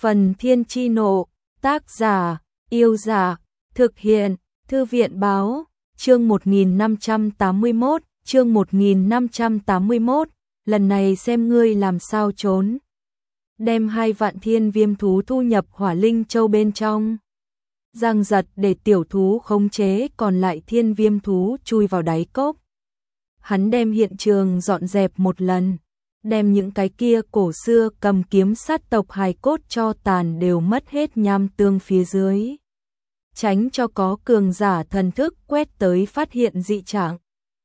Phần Thiên Chi Nộ, tác giả, Yêu Giả, thực hiện, Thư viện Báo, chương 1581, chương 1581, lần này xem ngươi làm sao trốn. Đem 2 vạn thiên viêm thú thu nhập Hỏa Linh Châu bên trong. Giang Giật để tiểu thú khống chế còn lại thiên viêm thú chui vào đáy cốc. Hắn đem hiện trường dọn dẹp một lần, đem những cái kia cổ xưa cầm kiếm sát tộc hài cốt cho tàn đều mất hết nham tương phía dưới. Tránh cho có cường giả thần thức quét tới phát hiện dị trạng.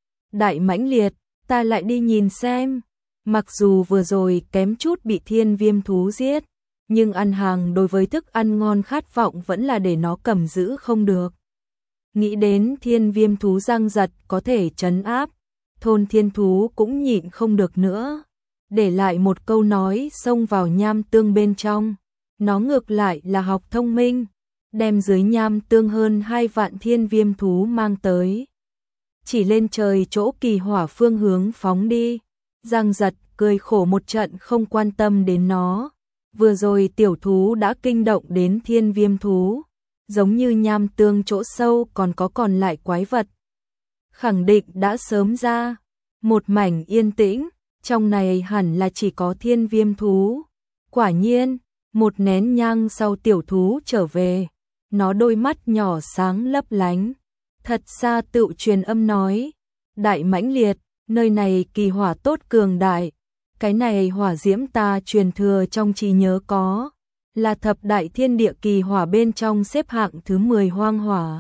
Đại mãnh liệt, ta lại đi nhìn xem. Mặc dù vừa rồi kém chút bị thiên viêm thú giết, nhưng ăn hàng đối với thức ăn ngon khát vọng vẫn là để nó cầm giữ không được. Nghĩ đến thiên viêm thú Giang Giật có thể trấn áp, thôn thiên thú cũng nhịn không được nữa. Để lại một câu nói xông vào nham tương bên trong. Nó ngược lại là học thông minh, đem dưới nham tương hơn 2 vạn thiên viêm thú mang tới. Chỉ lên trời chỗ kỳ hỏa phương hướng phóng đi. Giang Giật cười khổ một trận không quan tâm đến nó. Vừa rồi tiểu thú đã kinh động đến thiên viêm thú. Giống như nham tương chỗ sâu còn lại quái vật. Khẳng định đã sớm ra. Một mảnh yên tĩnh, trong này hẳn là chỉ có thiên viêm thú. Quả nhiên, một nén nhang sau tiểu thú trở về. Nó đôi mắt nhỏ sáng lấp lánh. Thật xa tự truyền âm nói. Đại mãnh liệt, nơi này kỳ hỏa tốt cường đại. Cái này hỏa diễm ta truyền thừa trong trí nhớ có. Là thập đại thiên địa kỳ hỏa bên trong xếp hạng thứ 10 hoang hỏa.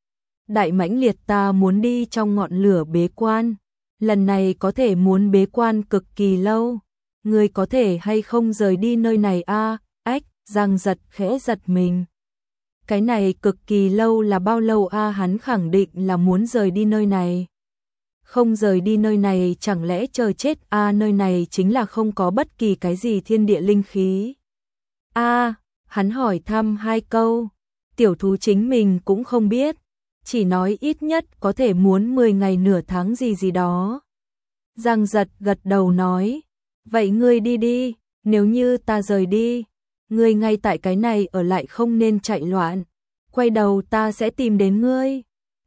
Đại mãnh liệt ta muốn đi trong ngọn lửa bế quan. Lần này có thể muốn bế quan cực kỳ lâu. Người có thể hay không rời đi nơi này a? Ách, Giang Giật khẽ giật mình. Cái này cực kỳ lâu là bao lâu a? Hắn khẳng định là muốn rời đi nơi này. Không rời đi nơi này chẳng lẽ chờ chết a? Nơi này chính là không có bất kỳ cái gì thiên địa linh khí. A, hắn hỏi thăm 2 câu. Tiểu thú chính mình cũng không biết. Chỉ nói ít nhất có thể muốn 10 ngày nửa tháng gì đó. Giang Giật gật đầu nói. Vậy ngươi đi đi, nếu như ta rời đi. Ngươi ngay tại cái này ở lại không nên chạy loạn. Quay đầu ta sẽ tìm đến ngươi.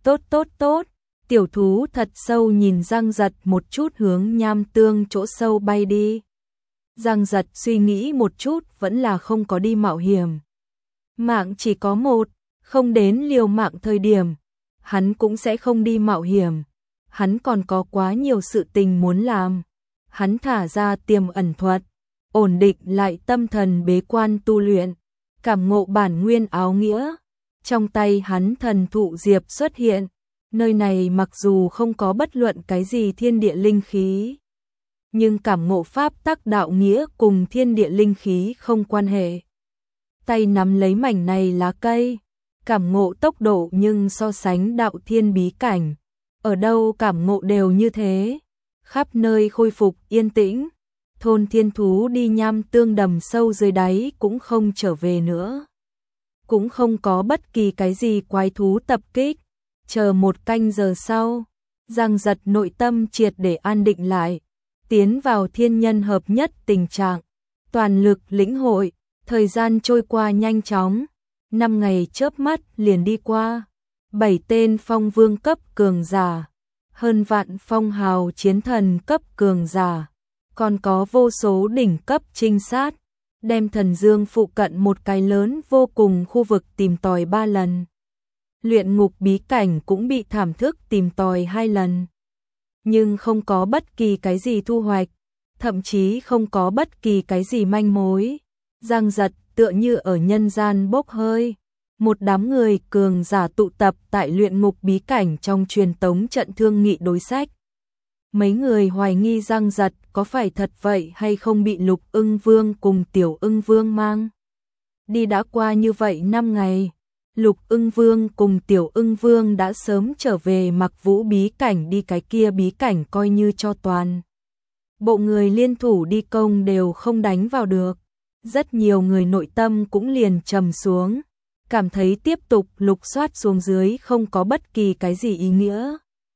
Tốt. Tiểu thú thật sâu nhìn Giang Giật một chút hướng nham tương chỗ sâu bay đi. Giang Giật suy nghĩ một chút vẫn là không có đi mạo hiểm. Mạng chỉ có một, không đến liều mạng thời điểm. Hắn cũng sẽ không đi mạo hiểm. Hắn còn có quá nhiều sự tình muốn làm. Hắn thả ra tiềm ẩn thuật, ổn định lại tâm thần bế quan tu luyện, cảm ngộ bản nguyên áo nghĩa. Trong tay hắn thần thụ diệp xuất hiện. Nơi này mặc dù không có bất luận cái gì thiên địa linh khí, nhưng cảm ngộ pháp tắc đạo nghĩa cùng thiên địa linh khí không quan hệ. Tay nắm lấy mảnh này lá cây, cảm ngộ tốc độ nhưng so sánh đạo thiên bí cảnh, ở đâu cảm ngộ đều như thế. Khắp nơi khôi phục yên tĩnh, thôn thiên thú đi nham tương đầm sâu dưới đáy cũng không trở về nữa. Cũng không có bất kỳ cái gì quái thú tập kích. Chờ 1 canh giờ sau, Giang Giật nội tâm triệt để an định lại, tiến vào thiên nhân hợp nhất tình trạng, toàn lực lĩnh hội, thời gian trôi qua nhanh chóng, 5 ngày chớp mắt liền đi qua, 7 tên phong vương cấp cường giả, hơn vạn phong hào chiến thần cấp cường giả, còn có vô số đỉnh cấp trinh sát, đem thần dương phụ cận một cái lớn vô cùng khu vực tìm tòi 3 lần. Luyện ngục bí cảnh cũng bị thảm thức tìm tòi 2 lần. Nhưng không có bất kỳ cái gì thu hoạch, thậm chí không có bất kỳ cái gì manh mối. Giang Giật tựa như ở nhân gian bốc hơi. Một đám người cường giả tụ tập tại luyện ngục bí cảnh trong truyền tống trận thương nghị đối sách. Mấy người hoài nghi Giang Giật có phải thật vậy hay không bị Lục Ưng Vương cùng Tiểu Ưng Vương mang. Đi đã qua như vậy 5 ngày. Lục Ưng Vương cùng Tiểu Ưng Vương đã sớm trở về Mặc Vũ bí cảnh, đi cái kia bí cảnh coi như cho toàn bộ người liên thủ đi công đều không đánh vào được. Rất nhiều người nội tâm cũng liền trầm xuống, cảm thấy tiếp tục lục soát xuống dưới không có bất kỳ cái gì ý nghĩa.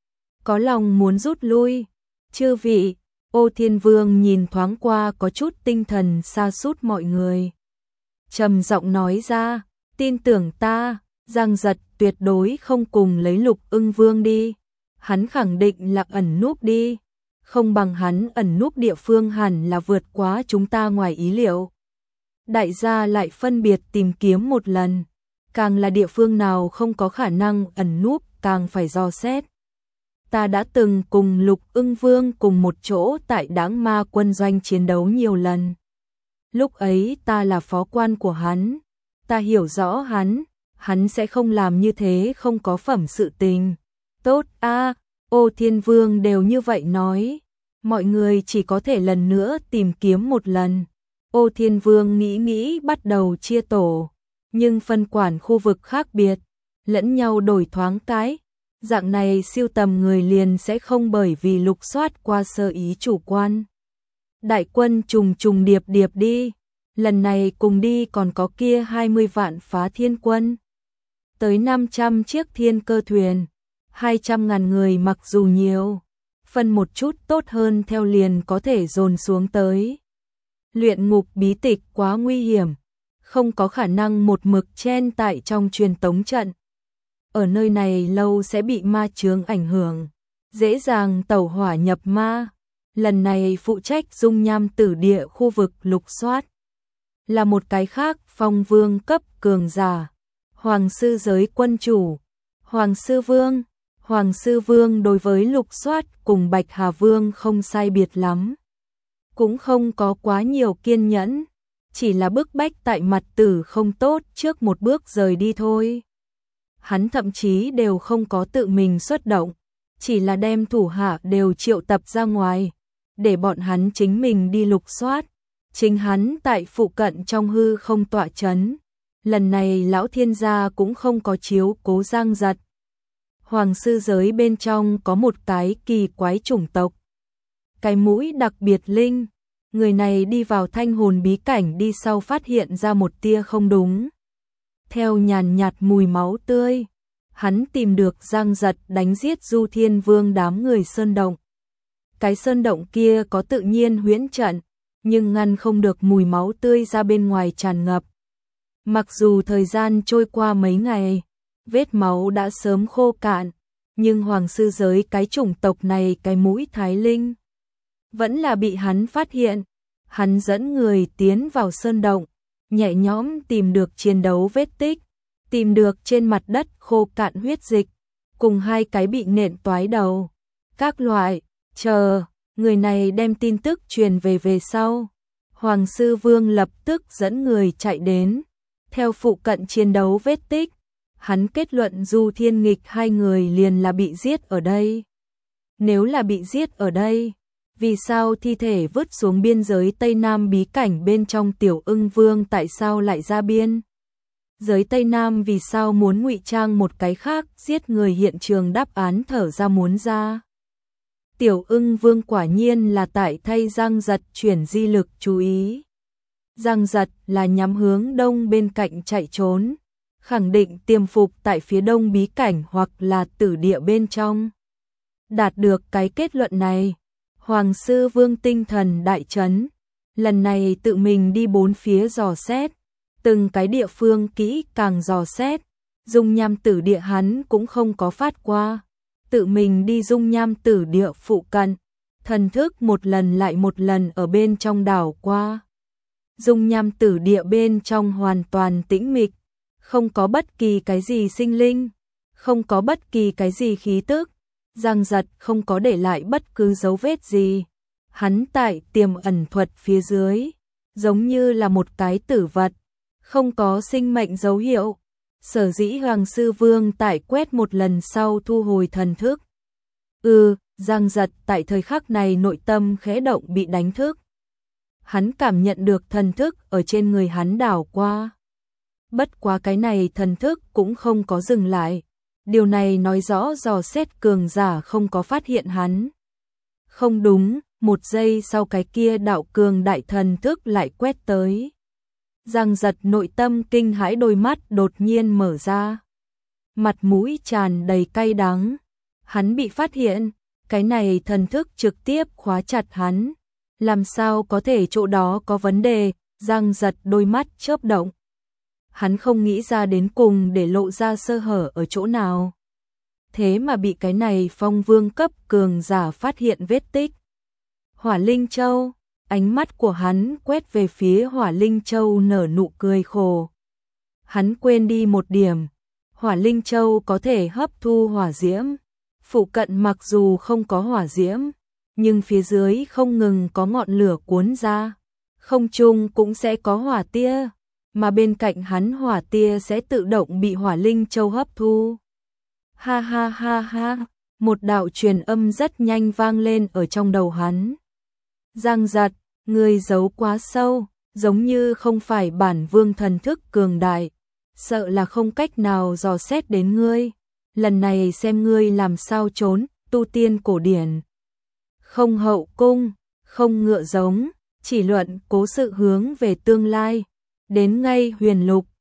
Có lòng muốn rút lui. Chư vị, Ô Thiên Vương nhìn thoáng qua có chút tinh thần sa sút mọi người. trầm giọng nói ra, tin tưởng ta, Giang Giật tuyệt đối không cùng lấy Lục Ưng Vương đi. Hắn khẳng định là ẩn núp đi, không bằng hắn ẩn núp địa phương hẳn là vượt quá chúng ta ngoài ý liệu. Đại gia lại phân biệt tìm kiếm một lần, càng là địa phương nào không có khả năng ẩn núp càng phải dò xét. Ta đã từng cùng Lục Ưng Vương cùng một chỗ tại Đãng Ma quân doanh chiến đấu nhiều lần. Lúc ấy ta là phó quan của hắn, ta hiểu rõ hắn sẽ không làm như thế không có phẩm sự tình. Tốt a, Ô Thiên Vương đều như vậy nói, mọi người chỉ có thể lần nữa tìm kiếm một lần. Ô Thiên Vương nghĩ bắt đầu chia tổ, nhưng phân quản khu vực khác biệt, lẫn nhau đổi thoáng cái. Dạng này siêu tầm người liền sẽ không bởi vì lục soát qua sơ ý chủ quan. Đại quân trùng trùng điệp điệp đi, lần này cùng đi còn có kia 20 vạn phá thiên quân. Tới 500 chiếc thiên cơ thuyền, 200.000 người mặc dù nhiều, phân một chút tốt hơn theo liền có thể dồn xuống tới. Luyện ngục bí tịch quá nguy hiểm, không có khả năng một mực chen tại trong truyền tống trận. Ở nơi này lâu sẽ bị ma chướng ảnh hưởng, dễ dàng tẩu hỏa nhập ma. Lần này phụ trách dung nham tử địa khu vực lục soát là một cái khác phong vương cấp cường giả, Hoàng sư giới quân chủ, Hoàng sư vương đối với lục soát cùng Bạch Hà Vương không sai biệt lắm, cũng không có quá nhiều kiên nhẫn, chỉ là bức bách tại mặt tử không tốt trước một bước rời đi thôi. Hắn thậm chí đều không có tự mình xuất động, chỉ là đem thủ hạ đều triệu tập ra ngoài, để bọn hắn chính mình đi lục soát, chính hắn tại phụ cận trong hư không tọa chấn. Lần này lão thiên gia cũng không có chiếu cố Giang Giật. Hoàng sư giới bên trong có một cái kỳ quái chủng tộc, cái mũi đặc biệt linh, người này đi vào thanh hồn bí cảnh đi sau phát hiện ra một tia không đúng. Theo nhàn nhạt mùi máu tươi, hắn tìm được Giang Giật đánh giết Du Thiên Vương đám người sơn động. Cái sơn động kia có tự nhiên huyễn trận, nhưng ngăn không được mùi máu tươi ra bên ngoài tràn ngập. Mặc dù thời gian trôi qua mấy ngày, vết máu đã sớm khô cạn, nhưng hoàng sư giới cái chủng tộc này cái mũi thái linh vẫn là bị hắn phát hiện. Hắn dẫn người tiến vào sơn động, nhẹ nhõm tìm được chiến đấu vết tích, tìm được trên mặt đất khô cạn huyết dịch, cùng 2 cái bị nện toái đầu. Các loại, người này đem tin tức truyền về sau. Hoàng sư vương lập tức dẫn người chạy đến, theo phụ cận chiến đấu vết tích, hắn kết luận Du Thiên Nghịch 2 người liền là bị giết ở đây. Nếu là bị giết ở đây, vì sao thi thể vứt xuống biên giới Tây Nam bí cảnh bên trong Tiểu Ưng Vương tại sao lại ra biên giới Tây Nam, vì sao muốn ngụy trang một cái khác giết người hiện trường? Đáp án thở ra muốn ra. Tiểu Ưng Vương quả nhiên là tại thay Giang Giật chuyển di lực chú ý. Giang Giật là nhắm hướng đông bên cạnh chạy trốn, khẳng định tiềm phục tại phía đông bí cảnh hoặc là tử địa bên trong. Đạt được cái kết luận này, Hoàng sư vương tinh thần đại chấn, lần này tự mình đi 4 phía dò xét, từng cái địa phương kỹ càng dò xét, dung nham tử địa hắn cũng không có phát qua, tự mình đi dung nham tử địa phụ cận, thần thức một lần lại một lần ở bên trong đảo qua. Dung nham tử địa bên trong hoàn toàn tĩnh mịch, không có bất kỳ cái gì sinh linh, không có bất kỳ cái gì khí tức. Giang Giật không có để lại bất cứ dấu vết gì. Hắn tại tiềm ẩn thuật phía dưới, giống như là một cái tử vật, không có sinh mệnh dấu hiệu. Sở dĩ Hoàng sư vương tại quét một lần sau thu hồi thần thức. Giang Giật tại thời khắc này nội tâm khẽ động bị đánh thức. Hắn cảm nhận được thần thức ở trên người hắn đảo qua. Bất quá cái này thần thức cũng không có dừng lại. Điều này nói rõ dò xét cường giả không có phát hiện hắn. Không đúng, 1 giây sau cái kia đạo cường đại thần thức lại quét tới. Giang Giật nội tâm kinh hãi, đôi mắt đột nhiên mở ra. Mặt mũi tràn đầy cay đắng. Hắn bị phát hiện, cái này thần thức trực tiếp khóa chặt hắn. Làm sao có thể chỗ đó có vấn đề? Giang Giật đôi mắt chớp động, hắn không nghĩ ra đến cùng để lộ ra sơ hở ở chỗ nào. Thế mà bị cái này phong vương cấp cường giả phát hiện vết tích. Hỏa Linh Châu, ánh mắt của hắn quét về phía Hỏa Linh Châu nở nụ cười khổ. Hắn quên đi một điểm, Hỏa Linh Châu có thể hấp thu hỏa diễm. Phụ cận mặc dù không có hỏa diễm, nhưng phía dưới không ngừng có ngọn lửa cuốn ra. Không trung cũng sẽ có hỏa tia, mà bên cạnh hắn hỏa tia sẽ tự động bị Hỏa Linh Châu hấp thu. Ha ha ha ha, một đạo truyền âm rất nhanh vang lên ở trong đầu hắn. Giang Giật, ngươi giấu quá sâu, giống như không phải bản vương thần thức cường đại, sợ là không cách nào dò xét đến ngươi. Lần này xem ngươi làm sao trốn, tu tiên cổ điển. Không hậu cung, không ngựa giống, chỉ luận cố sự hướng về tương lai. Đến ngay huyền lục,